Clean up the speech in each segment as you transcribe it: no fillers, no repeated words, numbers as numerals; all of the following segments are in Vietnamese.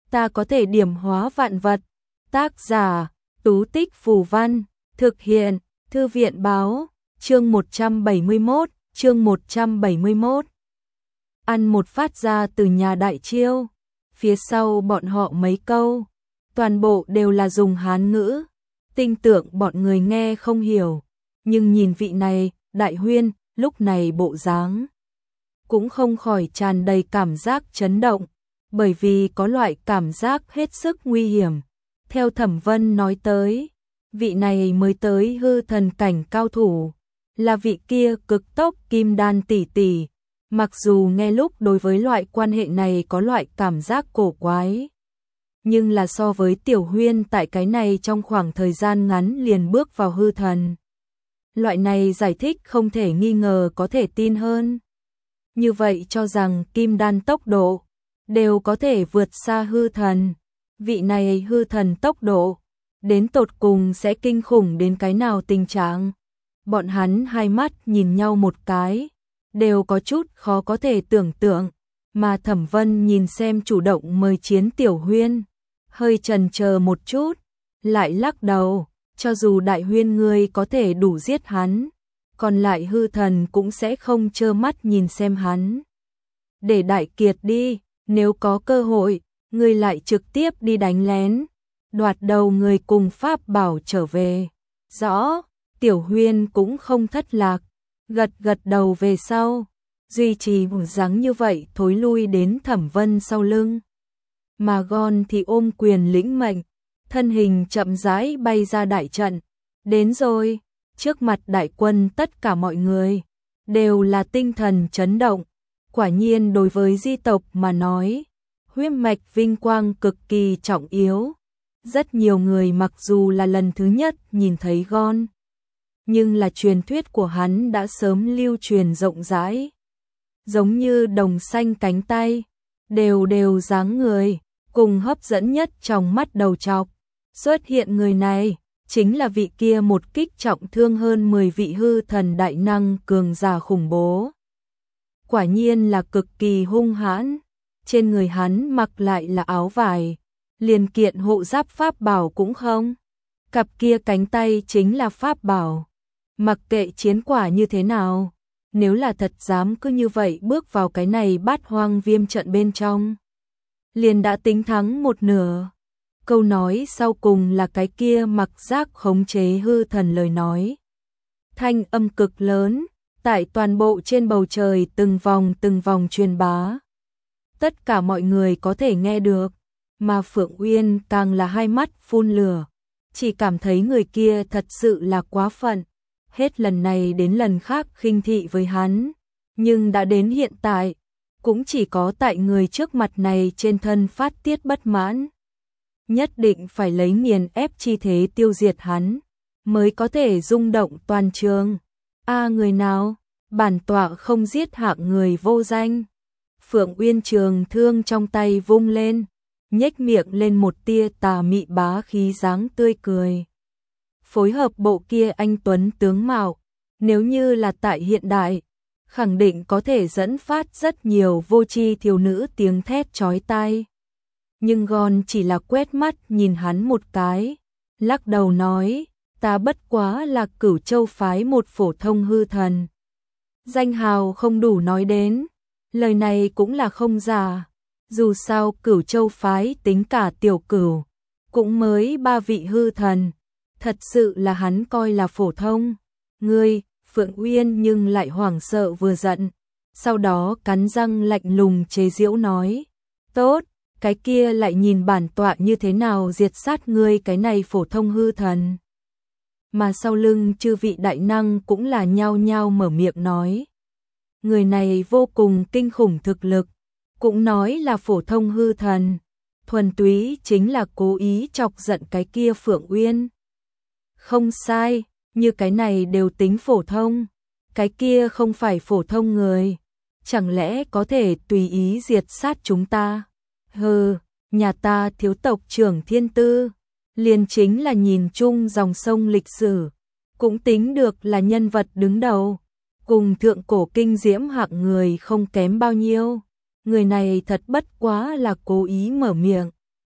ta có thể điểm hóa vạn vật. Tác giả, Tú Tích Phù Văn, thực hiện, Thư viện Báo, chương 171. Ăn một phát ra từ nhà Đại Chiêu, phía sau bọn họ mấy câu, toàn bộ đều là dùng Hán ngữ, tinh tưởng bọn người nghe không hiểu, nhưng nhìn vị này, Đại Huyên, lúc này bộ dáng cũng không khỏi tràn đầy cảm giác chấn động, bởi vì có loại cảm giác hết sức nguy hiểm. Theo Thẩm Vân nói tới, vị này mới tới hư thần cảnh cao thủ, là vị kia cực tốc kim đan tỷ tỷ, mặc dù nghe lúc đối với loại quan hệ này có loại cảm giác cổ quái, nhưng là so với Tiểu Huyên tại cái này trong khoảng thời gian ngắn liền bước vào hư thần. Loại này giải thích không thể nghi ngờ có thể tin hơn. Như vậy cho rằng kim đan tốc độ đều có thể vượt xa hư thần. Vị này hư thần tốc độ đến tột cùng sẽ kinh khủng đến cái nào tình trạng. Bọn hắn hai mắt nhìn nhau một cái, đều có chút khó có thể tưởng tượng, mà Thẩm Vân nhìn xem chủ động mời chiến Tiểu Huyên, hơi chần chờ một chút, lại lắc đầu, cho dù Đại Huyên ngươi có thể đủ giết hắn, còn lại hư thần cũng sẽ không trơ mắt nhìn xem hắn. Để Đại Kiệt đi, nếu có cơ hội, ngươi lại trực tiếp đi đánh lén, đoạt đầu người cùng pháp bảo trở về. Rõ, Tiểu Huyên cũng không thất lạc, gật đầu về sau, duy trì bộ dáng như vậy thối lui đến Thẩm Vân sau lưng. Mà Gon thì ôm quyền lĩnh mệnh, thân hình chậm rãi bay ra đại trận. Đến rồi, trước mặt đại quân tất cả mọi người đều là tinh thần chấn động. Quả nhiên đối với di tộc mà nói, huyết mạch vinh quang cực kỳ trọng yếu. Rất nhiều người mặc dù là lần thứ nhất nhìn thấy Gon, nhưng là truyền thuyết của hắn đã sớm lưu truyền rộng rãi. Giống như đồng xanh cánh tay, đều dáng người, cùng hấp dẫn nhất trong mắt đầu trọc. Xuất hiện người này, chính là vị kia một kích trọng thương hơn 10 vị hư thần đại năng cường giả khủng bố. Quả nhiên là cực kỳ hung hãn, trên người hắn mặc lại là áo vải, liền kiện hộ giáp pháp bảo cũng không. Cặp kia cánh tay chính là pháp bảo. Mặc kệ chiến quả như thế nào, nếu là thật dám cứ như vậy bước vào cái này Bát Hoang Viêm trận bên trong, liền đã tính thắng một nửa. Câu nói sau cùng là cái kia mặc giác khống chế hư thần lời nói. Thanh âm cực lớn, tại toàn bộ trên bầu trời từng vòng truyền bá. Tất cả mọi người có thể nghe được, mà Phượng Uyên càng là hai mắt phun lửa, chỉ cảm thấy người kia thật sự là quá phận. Hết lần này đến lần khác khinh thị với hắn, nhưng đã đến hiện tại, cũng chỉ có tại người trước mặt này trên thân phát tiết bất mãn. Nhất định phải lấy nghiền ép chi thế tiêu diệt hắn, mới có thể rung động toàn trường. Người nào, bản tọa không giết hạng người vô danh. Phượng Uyên trường thương trong tay vung lên, nhếch miệng lên một tia tà mị bá khí dáng tươi cười. Phối hợp bộ kia anh tuấn tướng mạo, nếu như là tại hiện đại, khẳng định có thể dẫn phát rất nhiều vô tri thiếu nữ tiếng thét chói tai. Nhưng Gon chỉ là quét mắt nhìn hắn một cái, lắc đầu nói, ta bất quá là Cửu Châu phái một phổ thông hư thần. Danh hào không đủ nói đến, lời này cũng là không giả, dù sao Cửu Châu phái tính cả Tiểu Cửu, cũng mới 3 vị hư thần, thật sự là hắn coi là phổ thông. Ngươi, Phượng Uyên nhưng lại hoảng sợ vừa giận, sau đó cắn răng lạnh lùng chế giễu nói, tốt, cái kia lại nhìn bản tọa như thế nào diệt sát ngươi cái này phổ thông hư thần. Mà sau lưng chư vị đại năng cũng là nhao nhao mở miệng nói, người này vô cùng kinh khủng thực lực, cũng nói là phổ thông hư thần, thuần túy chính là cố ý chọc giận cái kia Phượng Uyên. Không sai, như cái này đều tính phổ thông, cái kia không phải phổ thông người, chẳng lẽ có thể tùy ý diệt sát chúng ta? Hừ, nhà ta thiếu tộc trưởng Thiên Tư, liền chính là nhìn chung dòng sông lịch sử, cũng tính được là nhân vật đứng đầu, cùng thượng cổ kinh diễm hạng người không kém bao nhiêu. Người này thật bất quá là cố ý mở miệng,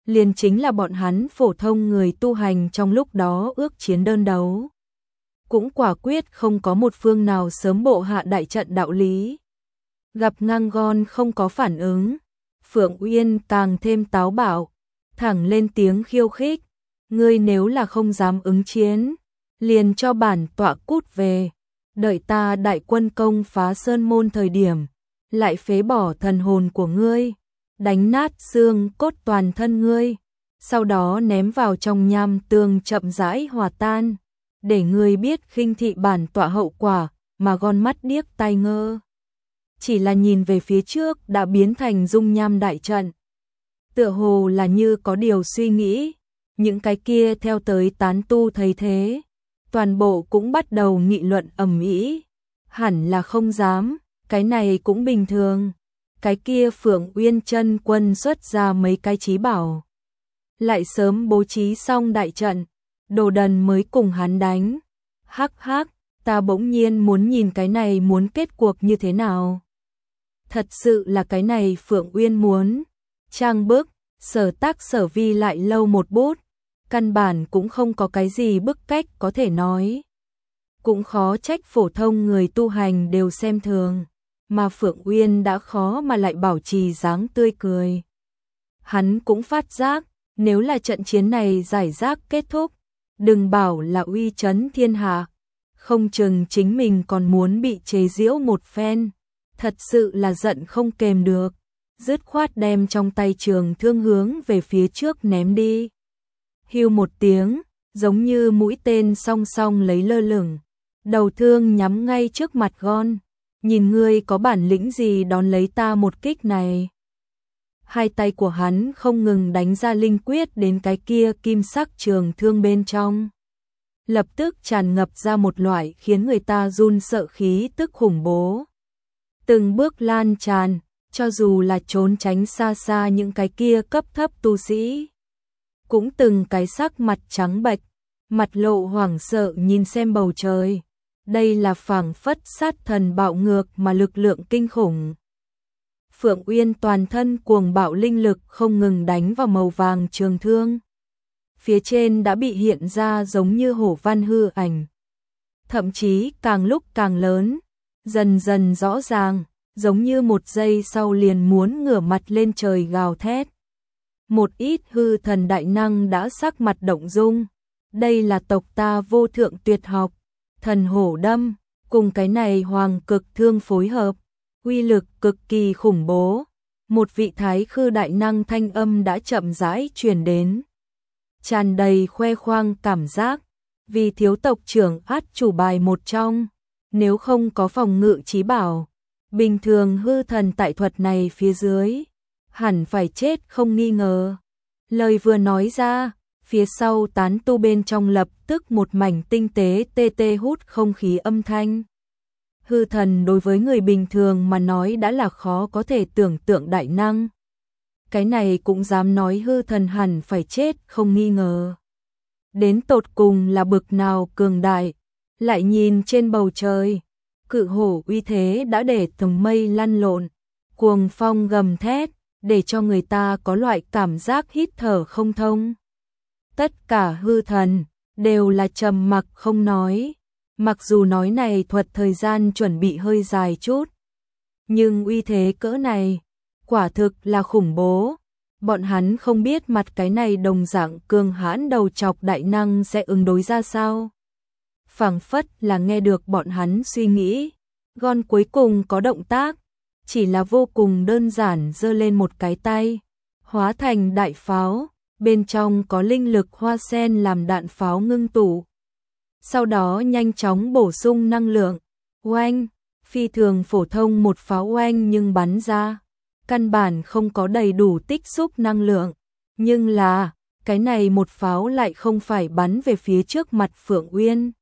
liền chính là bọn hắn phổ thông người tu hành trong lúc đó ước chiến đơn đấu. Cũng quả quyết không có một phương nào sớm bộ hạ đại trận đạo lý. Gặp ngang gon không có phản ứng, Phượng Uyên càng thêm táo bạo, thẳng lên tiếng khiêu khích, ngươi nếu là không dám ứng chiến, liền cho bản tọa cút về, đợi ta đại quân công phá sơn môn thời điểm, lại phế bỏ thần hồn của ngươi, đánh nát xương cốt toàn thân ngươi, sau đó ném vào trong nham tương chậm rãi hòa tan, để ngươi biết khinh thị bản tọa hậu quả, mà con mắt điếc tai ngơ. Chỉ là nhìn về phía trước đã biến thành dung nham đại trận. Tựa hồ là như có điều suy nghĩ, những cái kia theo tới tán tu thấy thế, toàn bộ cũng bắt đầu nghị luận ầm ĩ, hẳn là không dám, cái này cũng bình thường. Cái kia Phượng Uyên chân quân xuất ra mấy cái chí bảo, lại sớm bố trí xong đại trận, Đồ Đần mới cùng hắn đánh. Hắc hắc, ta bỗng nhiên muốn nhìn cái này muốn kết cuộc như thế nào. Thật sự là cái này Phượng Uyên muốn. Trang bức, sở tác sở vi lại lâu một bút, căn bản cũng không có cái gì bức cách có thể nói. Cũng khó trách phổ thông người tu hành đều xem thường, mà Phượng Uyên đã khó mà lại bảo trì dáng tươi cười. Hắn cũng phát giác, nếu là trận chiến này giải rác kết thúc, đừng bảo là uy chấn thiên hạ, không chừng chính mình còn muốn bị chế giễu một phen. Thật sự là giận không kềm được, dứt khoát đem trong tay trường thương hướng về phía trước ném đi. Hưu một tiếng, giống như mũi tên song song lấy lơ lửng, đầu thương nhắm ngay trước mặt Gon, nhìn ngươi có bản lĩnh gì đón lấy ta một kích này. Hai tay của hắn không ngừng đánh ra linh quyết đến cái kia kim sắc trường thương bên trong. Lập tức tràn ngập ra một loại khiến người ta run sợ khí tức khủng bố. Từng bước lan tràn, cho dù là trốn tránh xa xa những cái kia cấp thấp tu sĩ. Cũng từng cái sắc mặt trắng bệch, mặt lộ hoảng sợ nhìn xem bầu trời. Đây là phảng phất sát thần bạo ngược mà lực lượng kinh khủng. Phượng Uyên toàn thân cuồng bạo linh lực không ngừng đánh vào màu vàng trường thương. Phía trên đã bị hiện ra giống như hổ văn hư ảnh. Thậm chí càng lúc càng lớn, dần dần rõ ràng, giống như một giây sau liền muốn ngửa mặt lên trời gào thét. Một ít hư thần đại năng đã sắc mặt động dung. Đây là tộc ta vô thượng tuyệt học, thần hổ đâm, cùng cái này hoàng cực thương phối hợp, uy lực cực kỳ khủng bố. Một vị thái khư đại năng thanh âm đã chậm rãi truyền đến, tràn đầy khoe khoang cảm giác, vì thiếu tộc trưởng át chủ bài một trong, nếu không có phòng ngự chí bảo, bình thường hư thần tại thuật này phía dưới, hẳn phải chết không nghi ngờ. Lời vừa nói ra, phía sau tán tu bên trong lập tức một mảnh tinh tế tê tê hút không khí âm thanh. Hư thần đối với người bình thường mà nói đã là khó có thể tưởng tượng đại năng. Cái này cũng dám nói hư thần hẳn phải chết không nghi ngờ. Đến tột cùng là bực nào cường đại, lại nhìn trên bầu trời, cự hổ uy thế đã để tầng mây lăn lộn, cuồng phong gầm thét, để cho người ta có loại cảm giác hít thở không thông. Tất cả hư thần đều là trầm mặc không nói, mặc dù nói này thuật thời gian chuẩn bị hơi dài chút, nhưng uy thế cỡ này, quả thực là khủng bố. Bọn hắn không biết mặt cái này đồng dạng cường hãn đầu chọc đại năng sẽ ứng đối ra sao. Phảng phất là nghe được bọn hắn suy nghĩ, Gon cuối cùng có động tác, chỉ là vô cùng đơn giản giơ lên một cái tay, hóa thành đại pháo, bên trong có linh lực hoa sen làm đạn pháo ngưng tụ. Sau đó nhanh chóng bổ sung năng lượng, oanh, phi thường phổ thông một pháo oanh nhưng bắn ra, căn bản không có đầy đủ tích xúc năng lượng, nhưng là, cái này một pháo lại không phải bắn về phía trước mặt Phượng Uyên,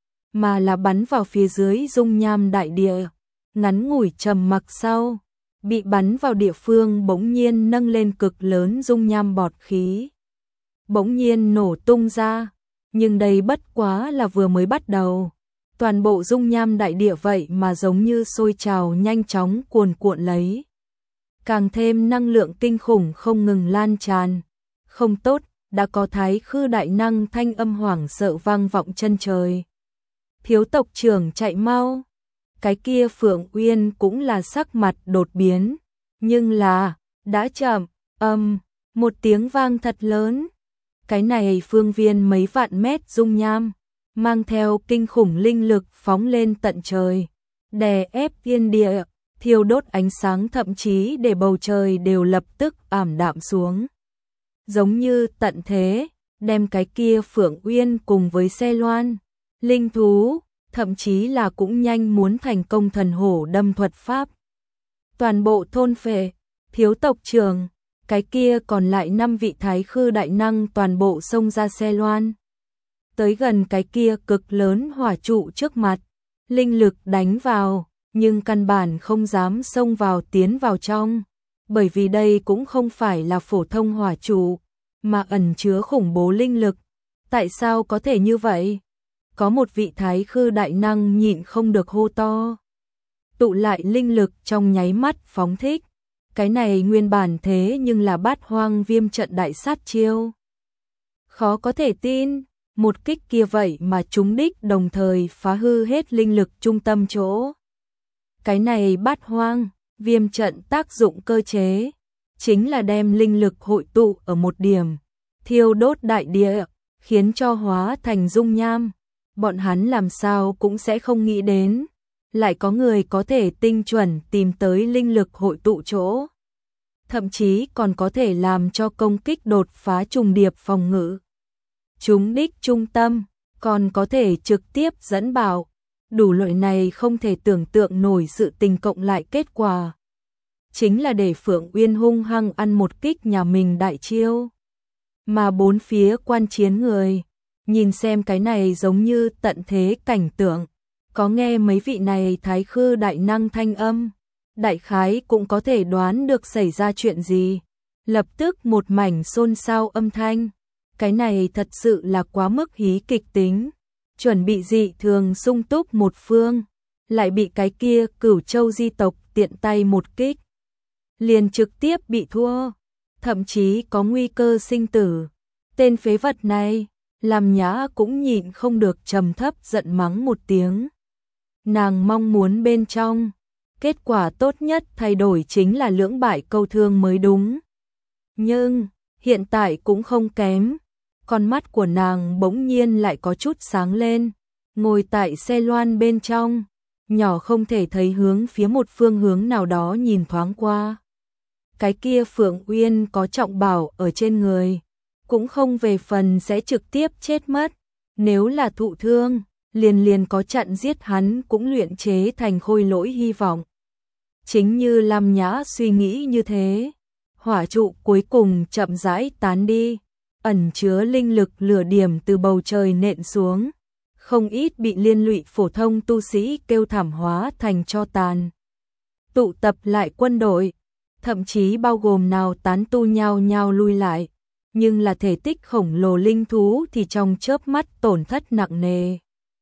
mà là bắn vào phía dưới dung nham đại địa. Ngắn ngủi trầm mặc sau, bị bắn vào địa phương bỗng nhiên nâng lên cực lớn dung nham bọt khí. Bỗng nhiên nổ tung ra, nhưng đây bất quá là vừa mới bắt đầu. Toàn bộ dung nham đại địa vậy mà giống như sôi trào nhanh chóng cuồn cuộn lấy. Càng thêm năng lượng kinh khủng không ngừng lan tràn, Không tốt, đã có thái khư đại năng thanh âm hoảng sợ vang vọng chân trời. Thiếu tộc trưởng chạy mau. Cái kia Phượng Uyên cũng là sắc mặt đột biến, nhưng là, đã chậm, một tiếng vang thật lớn. Cái này phương viên mấy vạn mét dung nham, mang theo kinh khủng linh lực phóng lên tận trời, đè ép thiên địa, thiêu đốt ánh sáng thậm chí để bầu trời đều lập tức ảm đạm xuống. Giống như tận thế, đem cái kia Phượng Uyên cùng với xe loan, linh thú, thậm chí là cũng nhanh muốn thành công thần hổ đâm thuật pháp. Toàn bộ thôn phệ, thiếu tộc trưởng, cái kia còn lại 5 vị thái khư đại năng toàn bộ xông ra xe loan. Tới gần cái kia cực lớn hỏa trụ trước mặt, linh lực đánh vào, nhưng căn bản không dám xông vào tiến vào trong, bởi vì đây cũng không phải là phổ thông hỏa trụ, mà ẩn chứa khủng bố linh lực. Tại sao có thể như vậy? Có một vị thái khư đại năng nhịn không được hô to. Tụ lại linh lực trong nháy mắt phóng thích. Cái này nguyên bản thế nhưng là Bát Hoang Viêm trận đại sát chiêu. Khó có thể tin, một kích kia vậy mà trúng đích đồng thời phá hư hết linh lực trung tâm chỗ. Cái này Bát Hoang Viêm trận tác dụng cơ chế, chính là đem linh lực hội tụ ở một điểm, thiêu đốt đại địa, khiến cho hóa thành dung nham. Bọn hắn làm sao cũng sẽ không nghĩ đến, lại có người có thể tinh chuẩn tìm tới linh lực hội tụ chỗ. Thậm chí còn có thể làm cho công kích đột phá trùng điệp phòng ngự. Trúng đích trung tâm, còn có thể trực tiếp dẫn bạo. Đủ loại này không thể tưởng tượng nổi sự tình cộng lại kết quả. Chính là để Phượng Uyên hung hăng ăn một kích nhà mình đại chiêu. Mà bốn phía quan chiến người, nhìn xem cái này giống như tận thế cảnh tượng. Có nghe mấy vị này thái khư đại năng thanh âm, đại khái cũng có thể đoán được xảy ra chuyện gì. Lập tức một mảnh xôn xao âm thanh. Cái này thật sự là quá mức hí kịch tính. Chuẩn bị dị thường sung túc một phương, lại bị cái kia Cửu Châu di tộc tiện tay một kích. Liền trực tiếp bị thua, thậm chí có nguy cơ sinh tử. Tên phế vật này, làm Nhã cũng nhịn không được trầm thấp giận mắng một tiếng. Nàng mong muốn bên trong, kết quả tốt nhất thay đổi chính là lưỡng bại câu thương mới đúng. Nhưng, hiện tại cũng không kém. Con mắt của nàng bỗng nhiên lại có chút sáng lên, ngồi tại xe loan bên trong, nhỏ không thể thấy hướng phía một phương hướng nào đó nhìn thoáng qua. Cái kia Phượng Uyên có trọng bảo ở trên người, cũng không về phần sẽ trực tiếp chết mất, nếu là thụ thương, liền có chặn giết hắn cũng luyện chế thành khôi lỗi hy vọng. Chính như Lam Nhã suy nghĩ như thế, hỏa trụ cuối cùng chậm rãi tán đi. Ẩn chứa linh lực lửa điểm từ bầu trời nện xuống, không ít bị liên lụy phổ thông tu sĩ kêu thảm hóa thành tro tàn. Tụ tập lại quân đội, thậm chí bao gồm nào tán tu nhao nhao lui lại, nhưng là thể tích khổng lồ linh thú thì trong chớp mắt tổn thất nặng nề.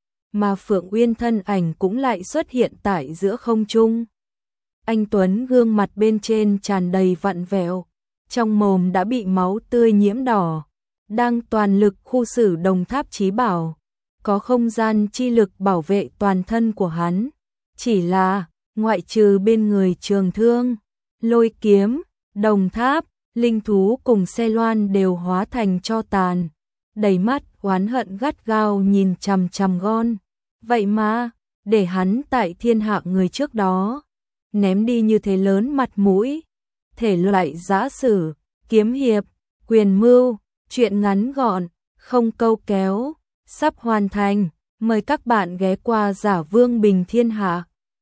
Mà Phượng Uyên thân ảnh cũng lại xuất hiện tại giữa không trung. Anh Tuấn gương mặt bên trên tràn đầy vặn vẹo, trong mồm đã bị máu tươi nhiễm đỏ. Đang toàn lực khu xử đồng tháp chí bảo, có không gian chi lực bảo vệ toàn thân của hắn. Chỉ là, ngoại trừ bên người trường thương, lôi kiếm, đồng tháp, linh thú cùng xe loan đều hóa thành tro tàn. Đầy mắt oán hận gắt gao nhìn chằm chằm Gon. Vậy mà, để hắn tại thiên hạ người trước đó, ném đi như thế lớn mặt mũi. Thể loại giã sử, kiếm hiệp, quyền mưu. Chuyện ngắn gọn, không câu kéo, sắp hoàn thành, mời các bạn ghé qua Giả Vương Bình Thiên Hạ.